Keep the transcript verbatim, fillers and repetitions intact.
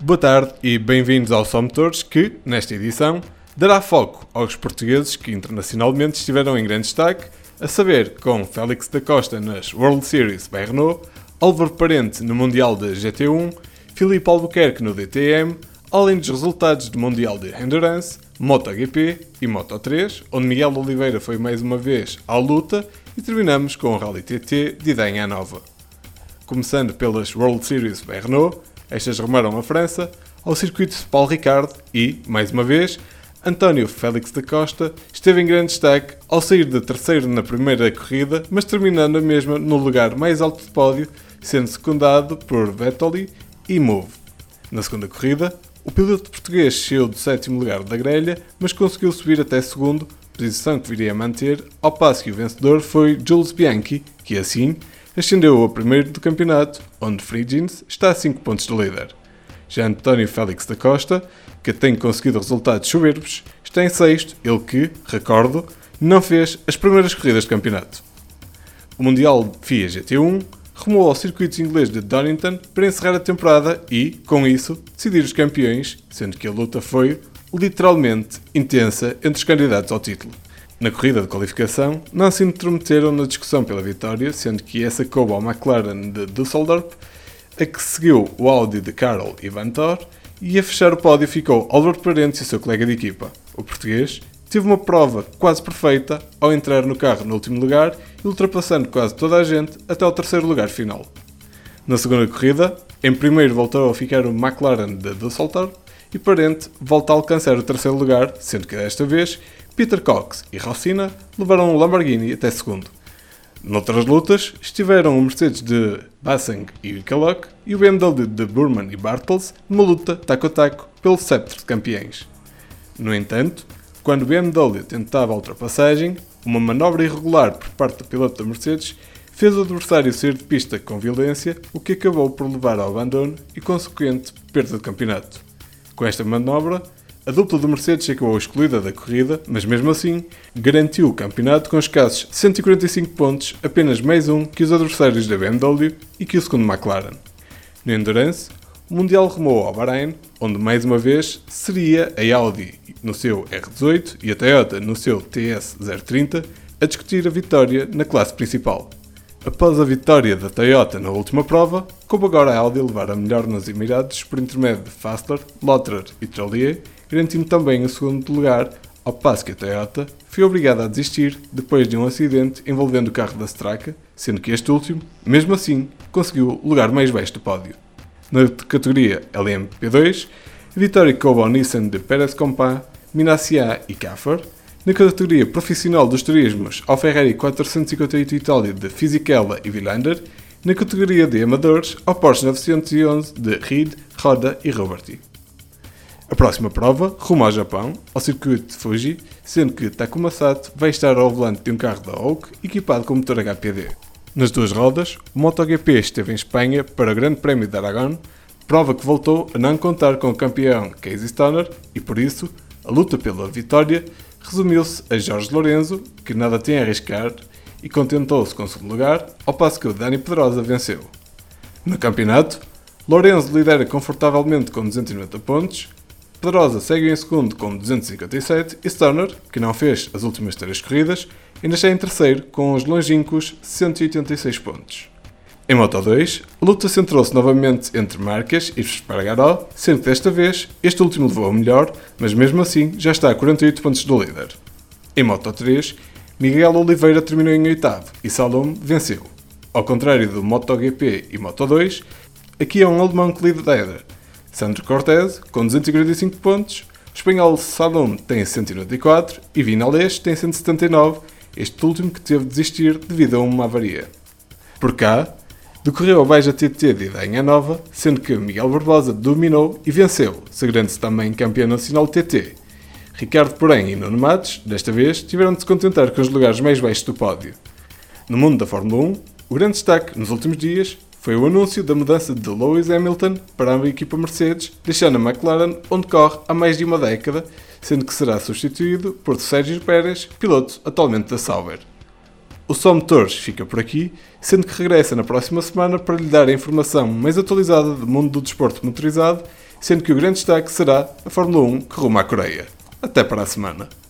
Boa tarde e bem-vindos ao Só Motores que, nesta edição, dará foco aos portugueses que internacionalmente estiveram em grande destaque, a saber, com Félix da Costa nas World Series by Renault, Álvaro Parente no Mundial de G T um, Filipe Albuquerque no D T M, além dos resultados do Mundial de Endurance, MotoGP e Moto três, onde Miguel Oliveira foi mais uma vez à luta, e terminamos com o Rally T T de Idanha Nova. Começando pelas World Series by Renault, estas rumaram a França, ao circuito de Paul Ricard e, mais uma vez, António Félix da Costa esteve em grande destaque ao sair de terceiro na primeira corrida, mas terminando a mesma no lugar mais alto de pódio, sendo secundado por Vettel e Move. Na segunda corrida, o piloto português saiu do sétimo lugar da grelha, mas conseguiu subir até segundo, posição que viria a manter, ao passo que o vencedor foi Jules Bianchi, que assim ascendeu a primeiro do campeonato, onde Friggins está a cinco pontos do líder. Já António Félix da Costa, que tem conseguido resultados soberbos, está em sexto, ele que, recordo, não fez as primeiras corridas de campeonato. O Mundial F I A G T um rumou ao circuito inglês de Donington para encerrar a temporada e, com isso, decidir os campeões, sendo que a luta foi, literalmente, intensa entre os candidatos ao título. Na corrida de qualificação, não se intrometeram na discussão pela vitória, sendo que essa coube ao McLaren de Düsseldorf, a que seguiu o Audi de Carol e Vanthoor, e a fechar o pódio ficou Álvaro Parente e o seu colega de equipa. O português teve uma prova quase perfeita ao entrar no carro no último lugar e ultrapassando quase toda a gente até ao terceiro lugar final. Na segunda corrida, em primeiro voltou a ficar o McLaren de Düsseldorf e Parente volta a alcançar o terceiro lugar, sendo que desta vez Peter Cox e Rossina levaram o Lamborghini até segundo. Noutras lutas, estiveram o Mercedes de Basseng e Kellogg e o B M W de Burman e Bartels numa luta taco a taco pelo sceptre de campeões. No entanto, quando o B M W tentava a ultrapassagem, uma manobra irregular por parte do piloto da Mercedes fez o adversário sair de pista com violência, o que acabou por levar ao abandono e consequente perda de campeonato. Com esta manobra, a dupla do Mercedes acabou excluída da corrida, mas mesmo assim garantiu o campeonato com escassos cento e quarenta e cinco pontos, apenas mais um que os adversários da B M W e que o segundo McLaren. No Endurance, o Mundial rumou ao Bahrein, onde mais uma vez seria a Audi no seu R dezoito e a Toyota no seu T S zero trinta a discutir a vitória na classe principal. Após a vitória da Toyota na última prova, coube agora a Audi levar a melhor nos Emirados por intermédio de Fassler, Lotterer e Trollier, garantindo também o segundo lugar, ao passo que a Toyota foi obrigada a desistir depois de um acidente envolvendo o carro da Straka, sendo que este último, mesmo assim, conseguiu o lugar mais baixo do pódio. Na categoria L M P dois, a vitória coube ao Nissan de Pérez Compán, Minassia e Caffer. Na categoria profissional dos turismos, ao Ferrari quatrocentos e cinquenta e oito Itália de Fisichella e Villander. Na categoria de amadores, ao Porsche novecentos e onze de Reed, Roda e Roberti. A próxima prova rumo ao Japão, ao circuito de Fuji, sendo que Takuma Sato vai estar ao volante de um carro da Oak equipado com motor H P D. Nas duas rodas, o MotoGP esteve em Espanha para o Grande Prémio de Aragão, prova que voltou a não contar com o campeão Casey Stoner e, por isso, a luta pela vitória resumiu-se a Jorge Lorenzo, que nada tem a arriscar e contentou-se com o segundo lugar, ao passo que o Dani Pedrosa venceu. No campeonato, Lorenzo lidera confortavelmente com duzentos e noventa pontos, Pedrosa segue em segundo com duzentos e cinquenta e sete e Stoner, que não fez as últimas três corridas, ainda está em terceiro com os longínquos cento e oitenta e seis pontos. Em Moto dois, a luta centrou-se novamente entre Marques e Espargaró, sendo que desta vez este último levou a melhor, mas mesmo assim já está a quarenta e oito pontos do líder. Em Moto três, Miguel Oliveira terminou em oitavo e Salom venceu. Ao contrário do MotoGP e Moto dois, aqui é um alemão que lidera. Sandro Cortez, com duzentos e quarenta e cinco pontos, o espanhol Salom tem cento e noventa e quatro e Vinales tem cento e setenta e nove, este último que teve de desistir devido a uma avaria. Por cá, decorreu a Baja T T de Idanha Nova, sendo que Miguel Barbosa dominou e venceu, sagrando-se também campeão nacional T T. Ricardo Porém e Nuno Matos, desta vez, tiveram de se contentar com os lugares mais baixos do pódio. No mundo da Fórmula um, o grande destaque nos últimos dias foi o anúncio da mudança de Lewis Hamilton para a equipa Mercedes, deixando a McLaren onde corre há mais de uma década, sendo que será substituído por Sérgio Pérez, piloto atualmente da Sauber. O Só Motores fica por aqui, sendo que regressa na próxima semana para lhe dar a informação mais atualizada do mundo do desporto motorizado, sendo que o grande destaque será a Fórmula um que rumo à Coreia. Até para a semana.